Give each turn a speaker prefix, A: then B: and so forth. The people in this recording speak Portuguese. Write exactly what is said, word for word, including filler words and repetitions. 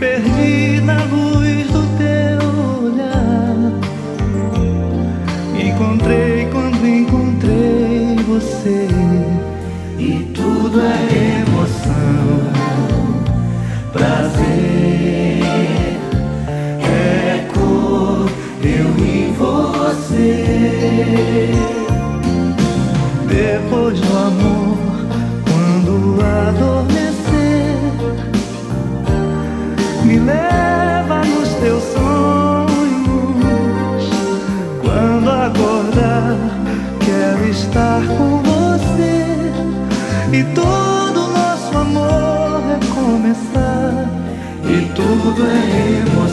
A: perdi na luz do teu olhar. Me encontrei quando encontrei você, e tudo é emoção, prazer, é cor, eu e você. Depois do amor, quando adormecer, me leva nos teus sonhos. Quando acordar, quero estar com você, e todo nosso amor recomeçar, e tudo é emoção.